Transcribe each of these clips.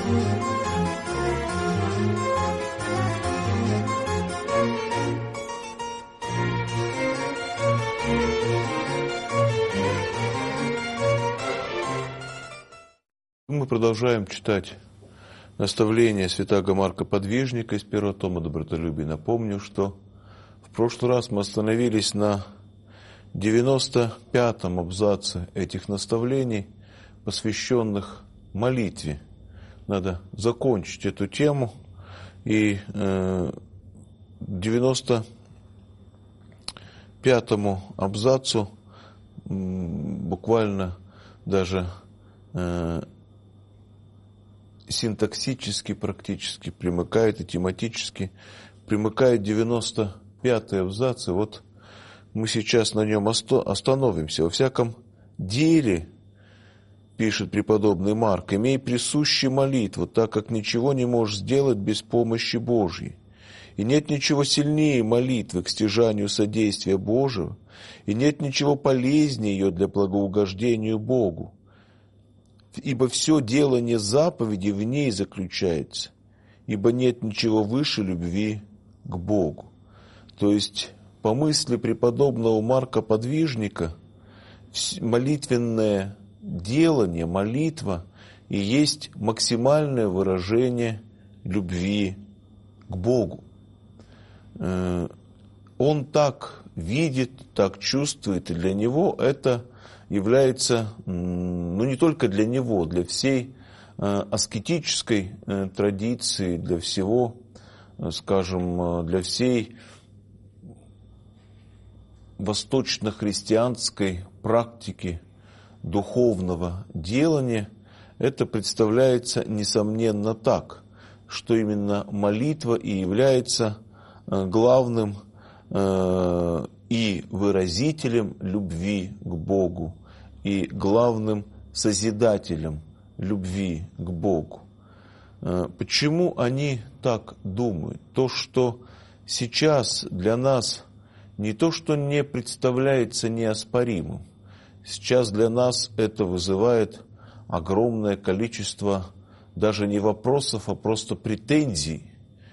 Мы продолжаем читать наставление святаго Марка Подвижника из первого тома «Добротолюбие». Напомню, что в прошлый раз мы остановились на 95-м абзаце этих наставлений, посвященных молитве. Надо закончить эту тему. И 95-му абзацу буквально даже синтаксически практически примыкает и тематически примыкает 95-й абзац. И вот мы сейчас на нем остановимся. Во всяком деле, пишет преподобный Марк, имей присущую молитву, так как ничего не можешь сделать без помощи Божьей. И нет ничего сильнее молитвы к стяжанию содействия Божьего, и нет ничего полезнее ее для благоугождения Богу. Ибо все делание заповеди в ней заключается, ибо нет ничего выше любви к Богу. То есть, по мысли преподобного Марка Подвижника, молитвенное делание, молитва и есть максимальное выражение любви к Богу. Он так видит, так чувствует, и для него это является, не только для него, для всей аскетической традиции, для всего, скажем, для всей восточно-христианской практики духовного делания, это представляется несомненно так, что именно молитва и является главным и выразителем любви к Богу, и главным созидателем любви к Богу. Почему они так думают? То, что сейчас для нас не то, что не представляется неоспоримым, сейчас для нас это вызывает огромное количество даже не вопросов, а просто претензий.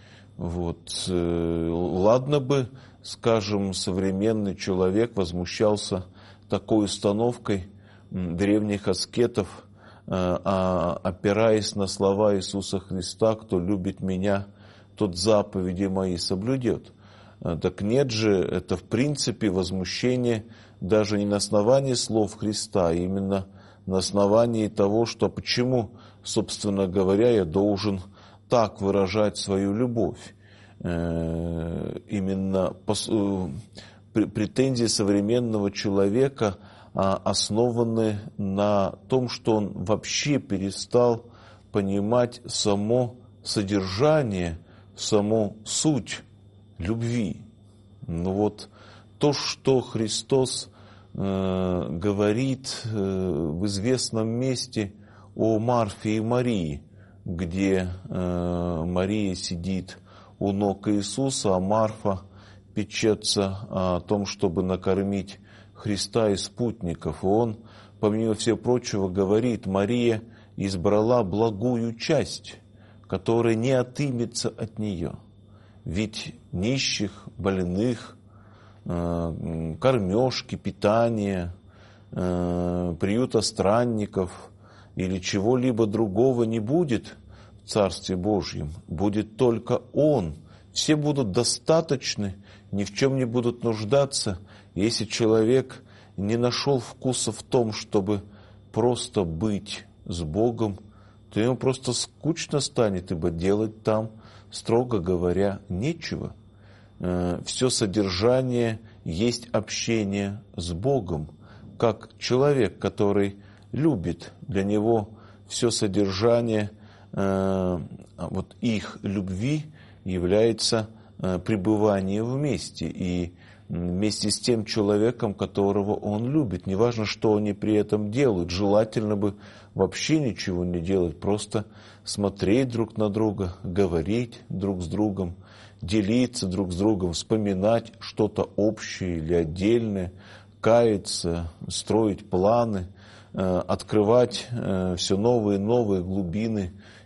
Ладно бы, скажем, современный человек возмущался такой установкой древних аскетов, опираясь на слова Иисуса Христа: «Кто любит меня, тот заповеди мои соблюдет». Так нет же, это в принципе возмущение даже не на основании слов Христа, а именно на основании того, что почему, собственно говоря, я должен так выражать свою любовь. Именно претензии современного человека основаны на том, что он вообще перестал понимать само содержание, саму суть любви. То, что Христос говорит в известном месте о Марфе и Марии, где Мария сидит у ног Иисуса, а Марфа печется о том, чтобы накормить Христа и спутников. И он, помимо всего прочего, говорит: Мария избрала благую часть, которая не отымется от нее. Ведь нищих, больных, кормежки, питания, приюта странников или чего-либо другого не будет в Царстве Божьем. Будет только Он. Все будут достаточны, ни в чем не будут нуждаться. Если человек не нашел вкуса в том, чтобы просто быть с Богом, то ему просто скучно станет, ибо делать там, строго говоря, нечего. Все содержание есть общение с Богом. Как человек, который любит, для него все содержание их любви является пребывание вместе. И вместе с тем человеком, которого он любит. Неважно, что они при этом делают. Желательно бы вообще ничего не делать, просто смотреть друг на друга, говорить друг с другом, делиться друг с другом, вспоминать что-то общее или отдельное, каяться, строить планы, открывать все новые и новые глубины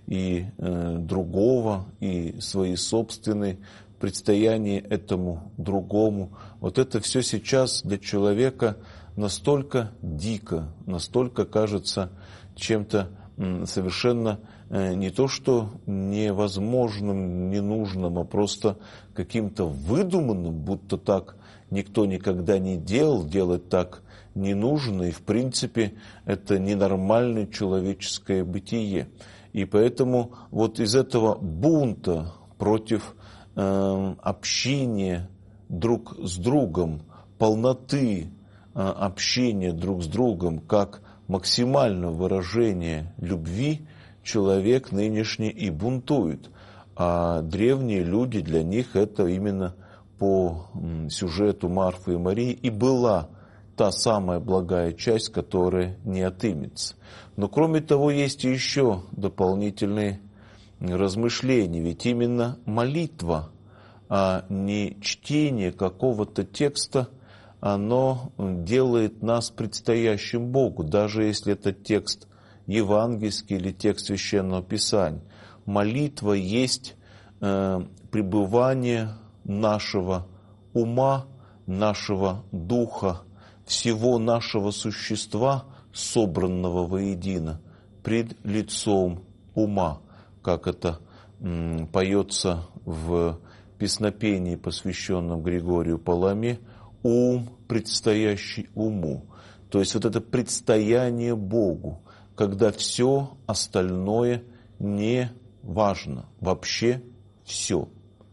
и другого, и свои собственные, предстояние этому другому. Вот это все сейчас для человека настолько дико, настолько кажется чем-то совершенно не то что невозможным, ненужным, а просто каким-то выдуманным, будто так никто никогда не делал, делать так не нужно, и в принципе это ненормальное человеческое бытие. И поэтому вот из этого бунта против общения друг с другом, полноты общения друг с другом, как максимального выражения любви, человек нынешний и бунтует. А древние люди, для них это именно по сюжету Марфы и Марии и была та самая благая часть, которая не отымется. Но кроме того, есть еще дополнительные размышления. Ведь именно молитва, а не чтение какого-то текста, оно делает нас предстоящим Богу, даже если это текст евангельский или текст Священного Писания. Молитва есть пребывание нашего ума, нашего духа, всего нашего существа, собранного воедино, пред лицом ума, как это поется в песнопении, посвященном Григорию Паламе, ум, предстоящий уму. То есть вот это предстояние Богу, когда все остальное не важно, вообще все.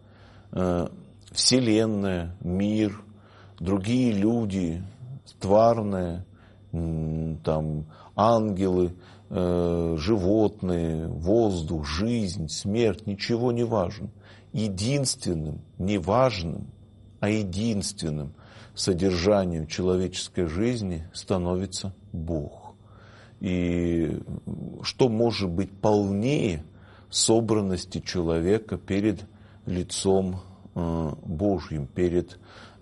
Вселенная, мир, другие люди, тварные, там, ангелы, животные, воздух, жизнь, смерть, ничего не важно. Единственным, не важным, а единственным содержанием человеческой жизни становится Бог. И что может быть полнее собранности человека перед лицом Божьим, перед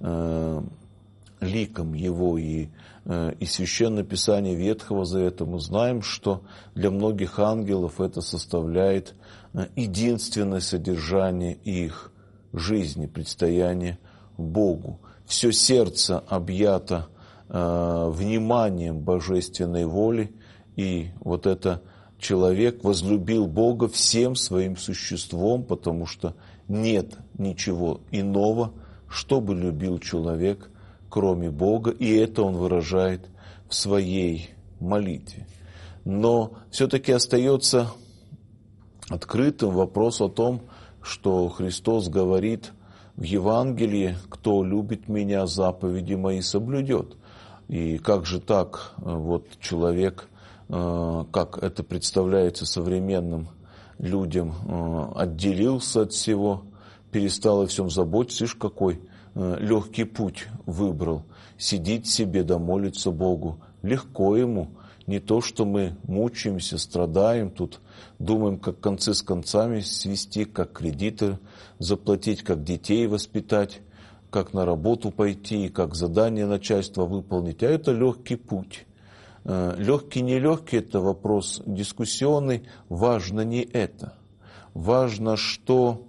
ликом Его. И Священное Писание Ветхого Завета мы знаем, что для многих ангелов это составляет единственное содержание их жизни, предстояние Богу. Все сердце объято вниманием божественной воли, и вот это человек возлюбил Бога всем своим существом, потому что нет ничего иного, что бы любил человек, кроме Бога, и это он выражает в своей молитве. Но все-таки остается открытым вопрос о том, что Христос говорит в Евангелии: «Кто любит Меня, заповеди Мои соблюдет». И как же так вот человек, как это представляется современным людям, отделился от всего, перестал о всем заботиться, лишь какой легкий путь выбрал, сидит себе да молится Богу. Легко ему, не то, что мы мучаемся, страдаем, тут думаем, как концы с концами свести, как кредиты заплатить, как детей воспитать, как на работу пойти, как задание начальства выполнить. А это легкий путь. Легкий, нелегкий – это вопрос дискуссионный. Важно не это. Важно, что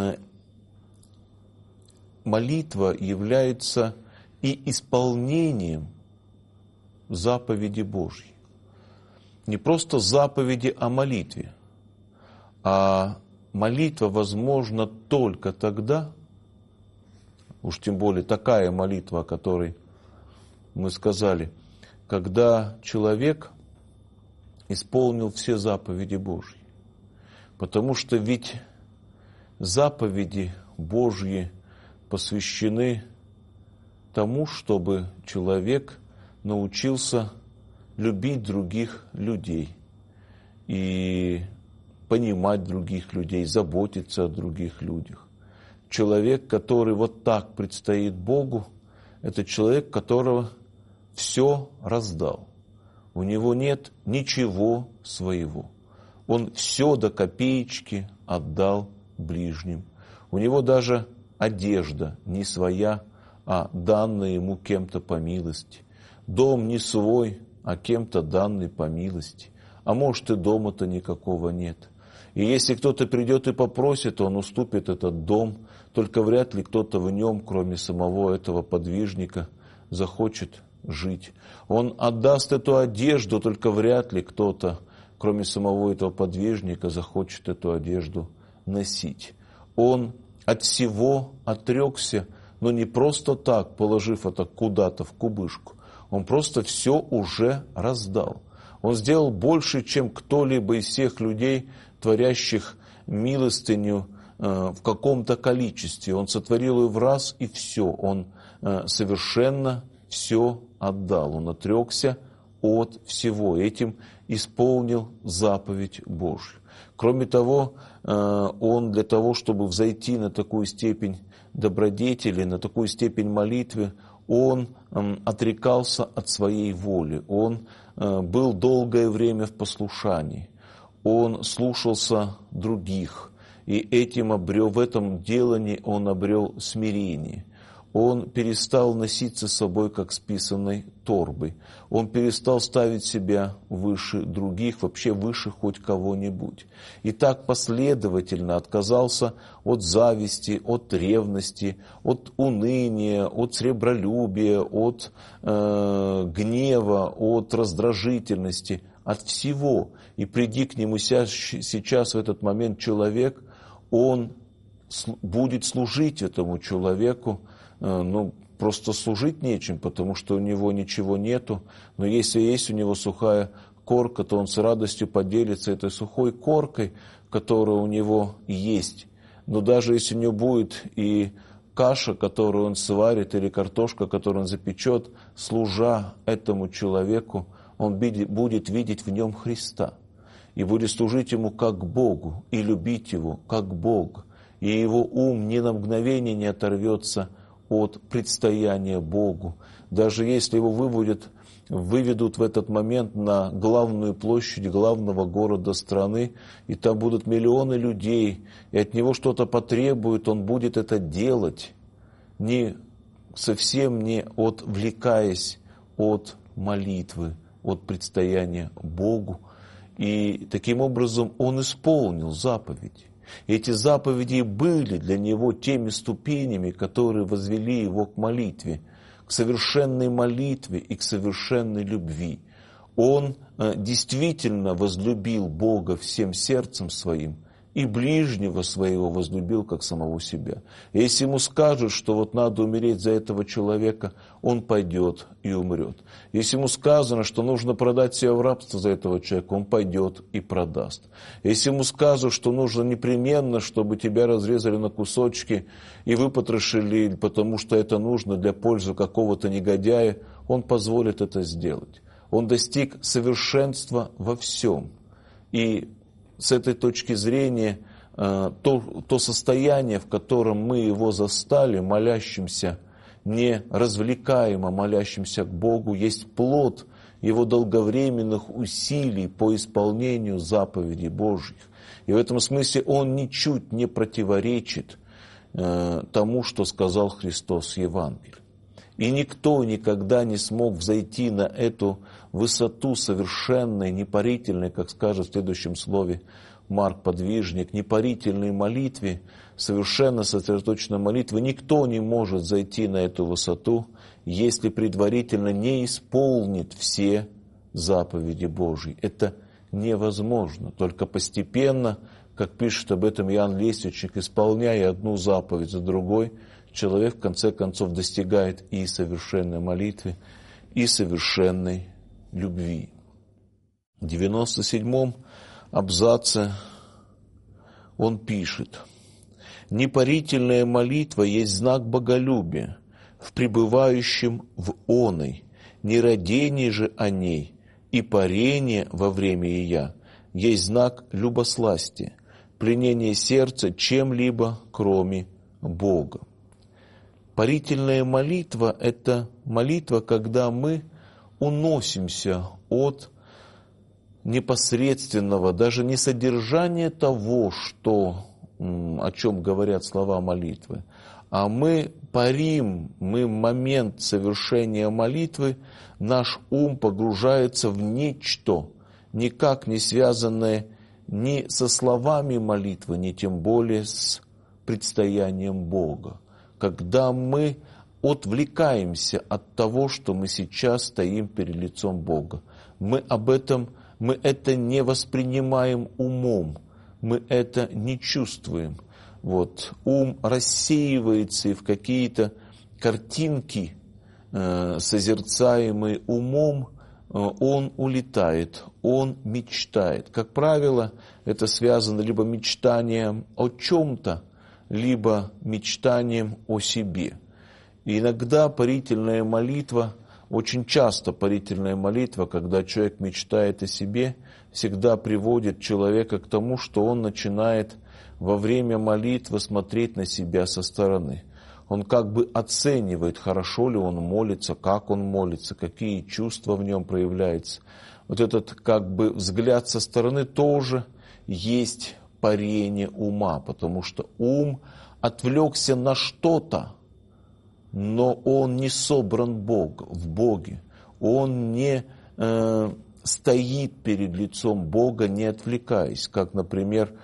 молитва является и исполнением заповеди Божьей. Не просто заповеди о молитве, а молитва возможна только тогда, уж тем более такая молитва, о которой мы сказали, когда человек исполнил все заповеди Божьи. Потому что ведь заповеди Божьи посвящены тому, чтобы человек научился любить других людей и понимать других людей, заботиться о других людях. Человек, который вот так предстоит Богу, это человек, которого все раздал. У него нет ничего своего. Он все до копеечки отдал ближним. У него даже одежда не своя, а данная ему кем-то по милости. Дом не свой, а кем-то данный по милости. А может, и дома-то никакого нет. И если кто-то придет и попросит, он уступит этот дом, только вряд ли кто-то в нем, кроме самого этого подвижника, захочет жить. Он отдаст эту одежду, только вряд ли кто-то, кроме самого этого подвижника, захочет эту одежду носить. Он от всего отрекся, но не просто так, положив это куда-то в кубышку. Он просто все уже раздал. Он сделал больше, чем кто-либо из всех людей, творящих милостыню в каком-то количестве. Он сотворил ее в раз, и все. Он совершенно все отдал. Он отрекся от всего. Этим исполнил заповедь Божью. Кроме того, он для того, чтобы взойти на такую степень добродетели, на такую степень молитвы, он отрекался от своей воли. Он был долгое время в послушании. Он слушался других. И в этом делании он обрел смирение. Он перестал носиться с собой, как с писаной торбой. Он перестал ставить себя выше других, вообще выше хоть кого-нибудь. И так последовательно отказался от зависти, от ревности, от уныния, от сребролюбия, от гнева, от раздражительности, от всего. И приди к нему сейчас в этот момент человек, он будет служить этому человеку, просто служить нечем, потому что у него ничего нету. Но если есть у него сухая корка, то он с радостью поделится этой сухой коркой, которая у него есть. Но даже если у него будет и каша, которую он сварит, или картошка, которую он запечет, служа этому человеку, он будет видеть в нем Христа. И будет служить ему как Богу, и любить его как Бог. И его ум ни на мгновение не оторвется от предстояния Богу. Даже если его выведут в этот момент на главную площадь главного города страны, и там будут миллионы людей, и от него что-то потребуют, он будет это делать, совсем не отвлекаясь от молитвы, от предстояния Богу. И таким образом он исполнил заповедь. Эти заповеди были для него теми ступенями, которые возвели его к молитве, к совершенной молитве и к совершенной любви. Он действительно возлюбил Бога всем сердцем своим и ближнего своего возлюбил, как самого себя. Если ему скажут, что вот надо умереть за этого человека, он пойдет и умрет. Если ему сказано, что нужно продать себя в рабство за этого человека, он пойдет и продаст. Если ему скажут, что нужно непременно, чтобы тебя разрезали на кусочки и выпотрошили, потому что это нужно для пользы какого-то негодяя, он позволит это сделать. Он достиг совершенства во всем. И с этой точки зрения, то состояние, в котором мы его застали, молящимся, не развлекаемо молящимся к Богу, есть плод его долговременных усилий по исполнению заповедей Божьих. И в этом смысле он ничуть не противоречит тому, что сказал Христос в Евангелии. И никто никогда не смог взойти на эту высоту совершенной, непарительной, как скажет в следующем слове Марк Подвижник, непарительной молитве, совершенно сосредоточенной молитвы. Никто не может зайти на эту высоту, если предварительно не исполнит все заповеди Божьи. Это невозможно. Только постепенно, как пишет об этом Иоанн Лествичник, исполняя одну заповедь за другой, человек в конце концов достигает и совершенной молитвы, и совершенной любви. В 97-м абзаце он пишет: «Непарительная молитва есть знак боголюбия в пребывающем в оной, не родение же о ней и парение во время ее есть знак любосластия, пленение сердца чем-либо, кроме Бога». Парительная молитва – это молитва, когда мы уносимся от непосредственного, даже не содержания того, о чем говорят слова молитвы, а мы парим, мы в момент совершения молитвы, наш ум погружается в нечто, никак не связанное ни со словами молитвы, ни тем более с предстоянием Бога. Когда мы отвлекаемся от того, что мы сейчас стоим перед лицом Бога. Мы это не воспринимаем умом, мы это не чувствуем. Вот. Ум рассеивается, и в какие-то картинки, созерцаемые умом, он улетает, он мечтает. Как правило, это связано либо мечтанием о чем-то, либо мечтанием о себе. И иногда парительная молитва, очень часто парительная молитва, когда человек мечтает о себе, всегда приводит человека к тому, что он начинает во время молитвы смотреть на себя со стороны. Он как бы оценивает, хорошо ли он молится, как он молится, какие чувства в нем проявляются. Вот этот как бы взгляд со стороны тоже есть парение ума, потому что ум отвлекся на что-то, но он не собран в Боге. Он не стоит перед лицом Бога, не отвлекаясь. Как, например,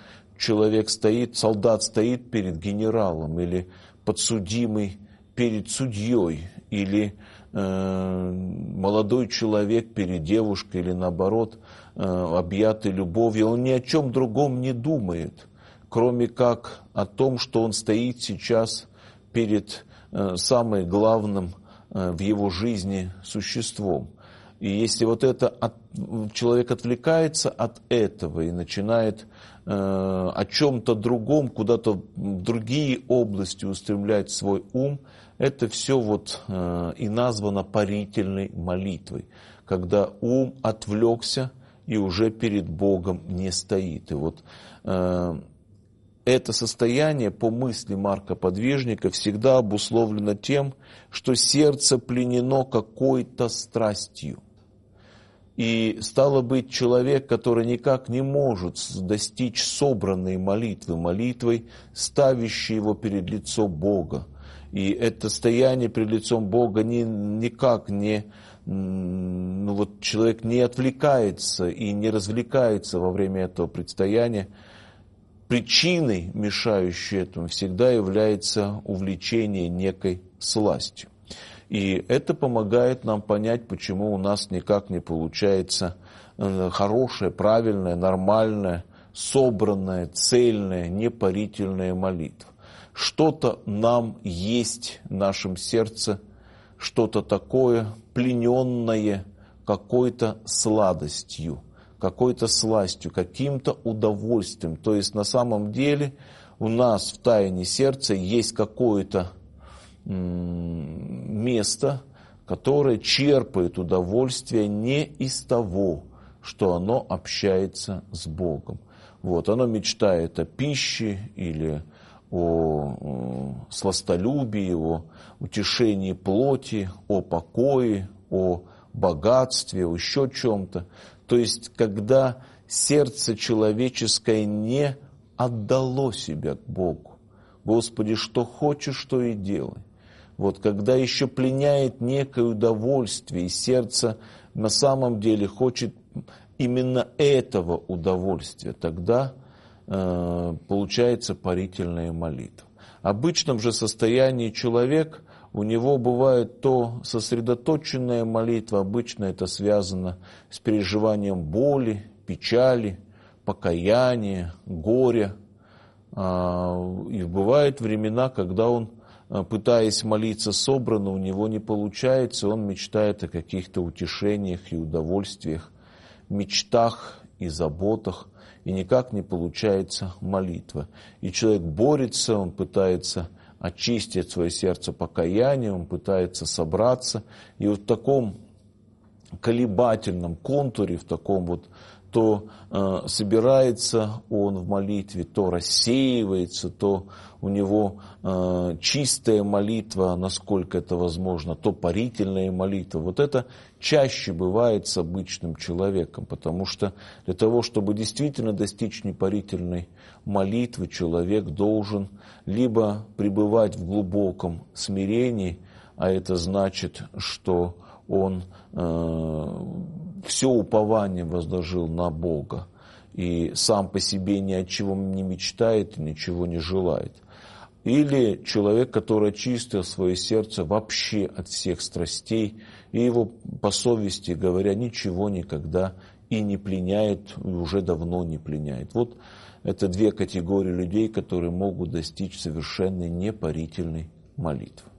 солдат стоит перед генералом, или подсудимый перед судьей, или молодой человек перед девушкой, или наоборот, объятый любовью. Он ни о чем другом не думает, кроме как о том, что он стоит сейчас перед самым главным в его жизни существом. И если человек отвлекается от этого и начинает о чем-то другом, куда-то в другие области устремлять свой ум, это все и названо парительной молитвой, когда ум отвлекся и уже перед Богом не стоит. И это состояние, по мысли Марка Подвижника, всегда обусловлено тем, что сердце пленено какой-то страстью. И стало быть, человек, который никак не может достичь собранной молитвой, ставящей его перед лицом Бога. И это стояние перед лицом Бога никак не... человек не отвлекается и не развлекается во время этого предстояния. Причиной, мешающей этому, всегда является увлечение некой сластью. И это помогает нам понять, почему у нас никак не получается хорошая, правильная, нормальная, собранная, цельная, непарительная молитва. Что-то нам есть в нашем сердце, что-то такое плененное какой-то сладостью, какой-то сластью, каким-то удовольствием. То есть на самом деле у нас в тайне сердца есть какое-то место, которое черпает удовольствие не из того, что оно общается с Богом. Оно мечтает о пище или о сластолюбии, о утешении плоти, о покое, о богатстве, о еще чем-то. То есть, когда сердце человеческое не отдало себя к Богу. Господи, что хочешь, то и делай. Когда еще пленяет некое удовольствие, и сердце на самом деле хочет именно этого удовольствия, тогда получается парительная молитва. В обычном же состоянии человек, у него бывает то сосредоточенная молитва, обычно это связано с переживанием боли, печали, покаяния, горя. И бывают времена, когда он, пытаясь молиться собранно, у него не получается, он мечтает о каких-то утешениях и удовольствиях, мечтах и заботах, и никак не получается молитва. И человек борется, он пытается очистить свое сердце покаянием, он пытается собраться, и в таком колебательном контуре, в таком то собирается он в молитве, то рассеивается, то у него чистая молитва, насколько это возможно, то парительная молитва. Это чаще бывает с обычным человеком, потому что для того, чтобы действительно достичь непарительной молитвы, человек должен либо пребывать в глубоком смирении, а это значит, что он все упование возложил на Бога и сам по себе ни о чем не мечтает и ничего не желает. Или человек, который очистил свое сердце вообще от всех страстей, и его по совести говоря ничего никогда и не пленяет, и уже давно не пленяет. Вот это две категории людей, которые могут достичь совершенной непарительной молитвы.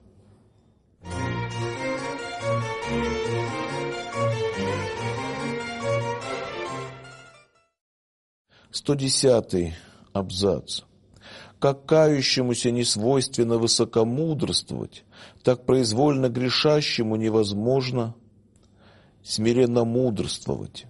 110-й абзац. Как кающемуся не свойственно высокомудрствовать, так произвольно грешащему невозможно смиренно мудрствовать.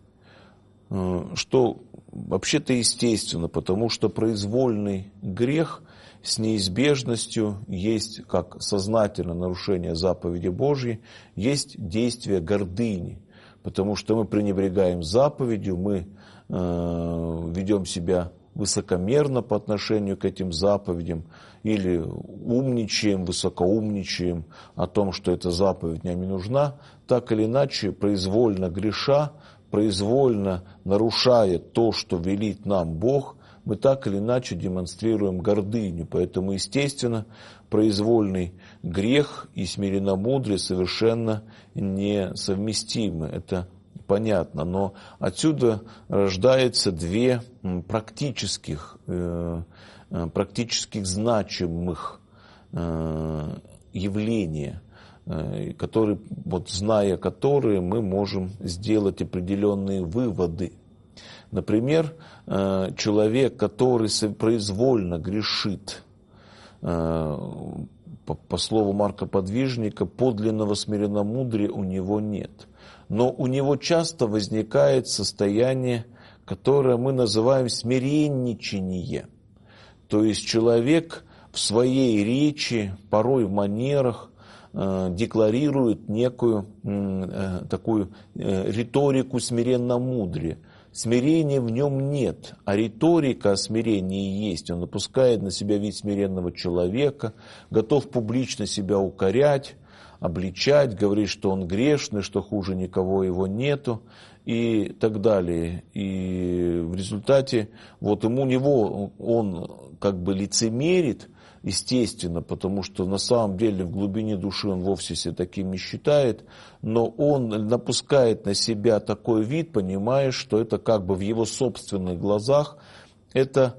Что вообще-то естественно, потому что произвольный грех с неизбежностью есть, как сознательное нарушение заповеди Божьей, есть действие гордыни, потому что мы пренебрегаем заповедью, мы ведем себя высокомерно по отношению к этим заповедям или умничаем, высокоумничаем о том, что эта заповедь нам не нужна, так или иначе произвольно греша, произвольно нарушая то, что велит нам Бог, мы так или иначе демонстрируем гордыню. Поэтому, естественно, произвольный грех и смиренномудрие совершенно несовместимы. Это понятно. Но отсюда рождается две практически значимых явления, которые, вот, зная которые, мы можем сделать определенные выводы. Например, человек, который произвольно грешит, по слову Марка Подвижника, подлинного смиренномудрия у него нет. Но у него часто возникает состояние, которое мы называем смиренничание. То есть человек в своей речи, порой в манерах, декларирует некую такую риторику смиренномудрия. Смирения в нем нет, а риторика о смирении есть. Он напускает на себя вид смиренного человека, готов публично себя укорять, обличать, говорить, что он грешный, что хуже никого его нету и так далее. И в результате вот у него он как бы лицемерит, естественно, потому что на самом деле в глубине души он вовсе себя таким не считает, но он напускает на себя такой вид, понимая, что это как бы в его собственных глазах это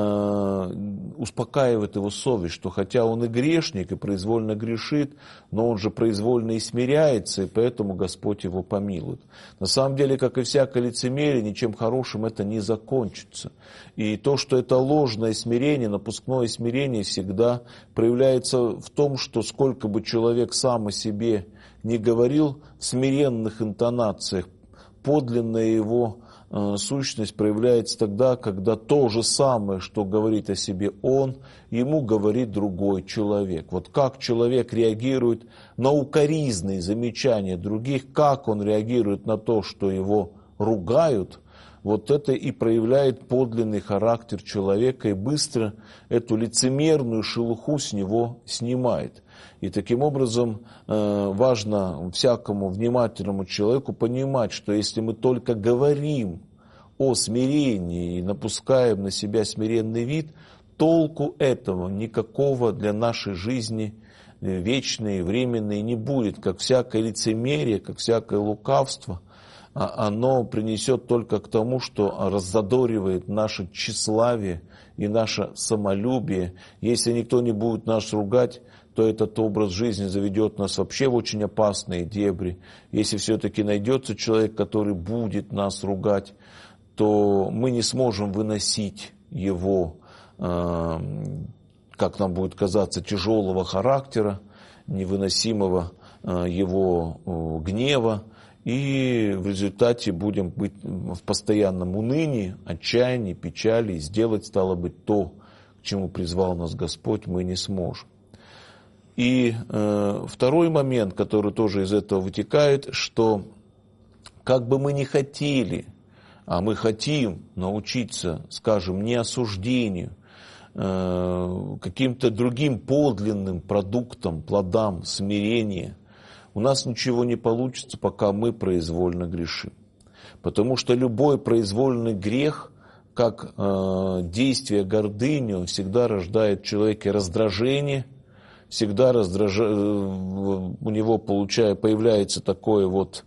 успокаивает его совесть, что хотя он и грешник, и произвольно грешит, но он же произвольно и смиряется, и поэтому Господь его помилует. На самом деле, как и всякое лицемерие, ничем хорошим это не закончится. И то, что это ложное смирение, напускное смирение, всегда проявляется в том, что сколько бы человек сам о себе не говорил в смиренных интонациях, подлинная его сущность проявляется тогда, когда то же самое, что говорит о себе он, ему говорит другой человек. Вот как человек реагирует на укоризные замечания других, как он реагирует на то, что его ругают, вот это и проявляет подлинный характер человека и быстро эту лицемерную шелуху с него снимает. И таким образом важно всякому внимательному человеку понимать, что если мы только говорим о смирении и напускаем на себя смиренный вид, толку этого никакого для нашей жизни вечной и временной не будет, как всякое лицемерие, как всякое лукавство. Оно принесет только к тому, что раззадоривает наше тщеславие и наше самолюбие. Если никто не будет нас ругать, то этот образ жизни заведет нас вообще в очень опасные дебри. Если все-таки найдется человек, который будет нас ругать, то мы не сможем выносить его, как нам будет казаться, тяжелого характера, невыносимого его гнева, и в результате будем быть в постоянном унынии, отчаянии, печали, и сделать, стало быть, то, к чему призвал нас Господь, мы не сможем. И второй момент, который тоже из этого вытекает, что как бы мы ни хотели, а мы хотим научиться, скажем, не осуждению, каким-то другим подлинным продуктам, плодам смирения, у нас ничего не получится, пока мы произвольно грешим. Потому что любой произвольный грех, как действие гордыни, он всегда рождает в человеке раздражение, всегда у него появляется такое вот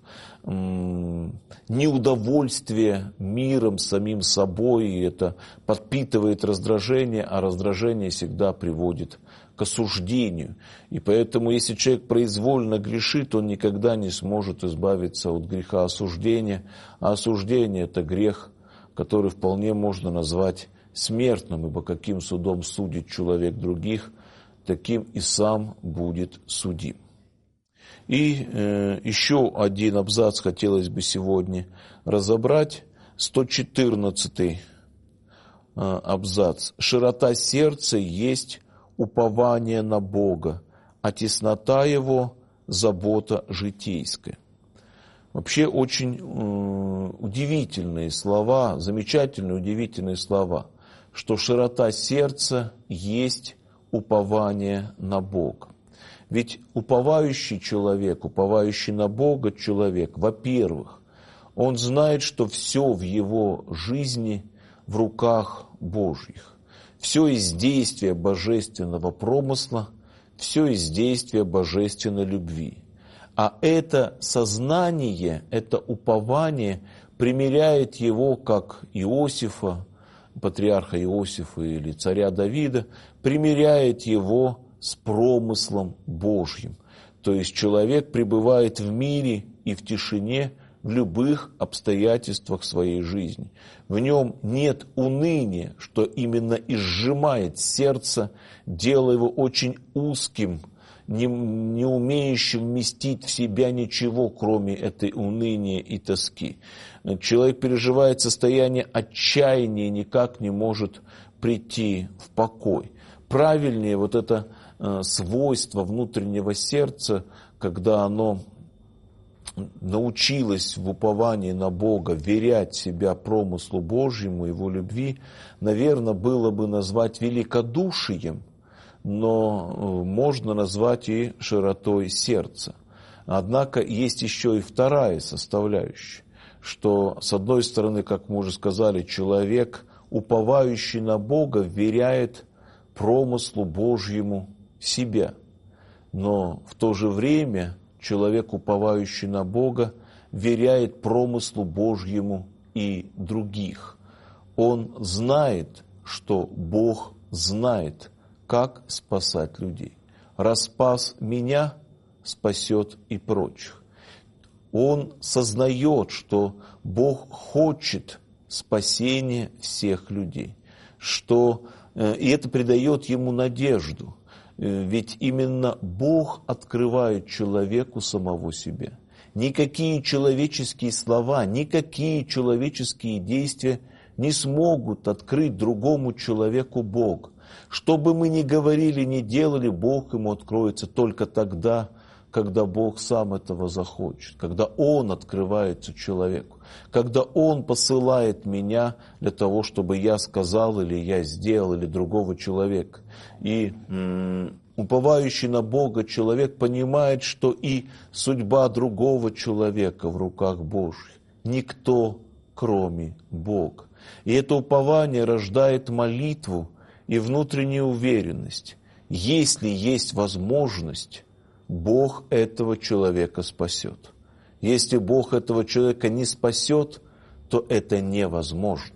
неудовольствие миром, самим собой, и это подпитывает раздражение, а раздражение всегда приводит к осуждению. И поэтому, если человек произвольно грешит, он никогда не сможет избавиться от греха осуждения, а осуждение – это грех, который вполне можно назвать смертным, ибо каким судом судит человек других, таким и сам будет судим. И еще один абзац хотелось бы сегодня разобрать. 114 абзац. «Широта сердца есть упование на Бога, а теснота его – забота житейская». Вообще очень удивительные слова, замечательные, удивительные слова, что широта сердца есть упование на Бога. Ведь уповающий человек, уповающий на Бога человек, во-первых, он знает, что все в его жизни в руках Божьих. Все из действия божественного промысла, все из действия божественной любви. А это сознание, это упование примиряет его, как Иосифа, патриарха Иосифа или царя Давида, примиряет его с промыслом Божьим. То есть человек пребывает в мире и в тишине в любых обстоятельствах своей жизни. В нем нет уныния, что именно и сжимает сердце, делая его очень узким, не умеющим вместить в себя ничего, кроме этой уныния и тоски. Человек переживает состояние отчаяния и никак не может прийти в покой. Правильнее вот это свойство внутреннего сердца, когда оно научилось в уповании на Бога верять себя промыслу Божьему, Его любви, наверное, было бы назвать великодушием, но можно назвать и широтой сердца. Однако есть еще и вторая составляющая, что, с одной стороны, как мы уже сказали, человек, уповающий на Бога, веряет промыслу Божьему себя. Но в то же время человек, уповающий на Бога, веряет промыслу Божьему и других. Он знает, что Бог знает, как спасать людей. Раз спас меня, спасет и прочих. Он сознает, что Бог хочет спасения всех людей, и это придает ему надежду. Ведь именно Бог открывает человеку самого себя. Никакие человеческие слова, никакие человеческие действия не смогут открыть другому человеку Бога. Что бы мы ни говорили, ни делали, Бог ему откроется только тогда, когда Бог сам этого захочет, когда Он открывается человеку, когда Он посылает меня для того, чтобы я сказал или я сделал, или другого человека. И уповающий на Бога человек понимает, что и судьба другого человека в руках Божьих. Никто, кроме Бога. И это упование рождает молитву и внутреннюю уверенность. Если есть возможность, Бог этого человека спасет. Если Бог этого человека не спасет, то это невозможно.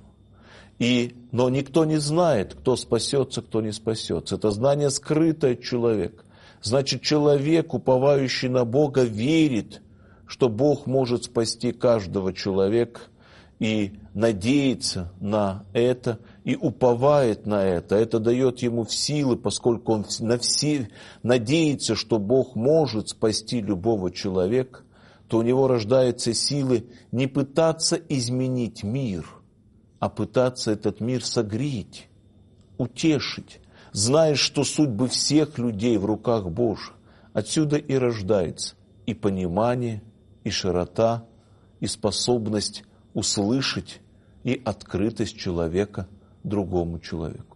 Но никто не знает, кто спасется, кто не спасется. Это знание скрытое от человека. Значит, человек, уповающий на Бога, верит, что Бог может спасти каждого человека, и надеется на это, и уповает на это. Это дает ему силы, поскольку он надеется, что Бог может спасти любого человека, то у него рождаются силы не пытаться изменить мир, а пытаться этот мир согреть, утешить, зная, что судьбы всех людей в руках Божьих. Отсюда и рождается и понимание, и широта, и способность услышать, и открытость человека другому человеку.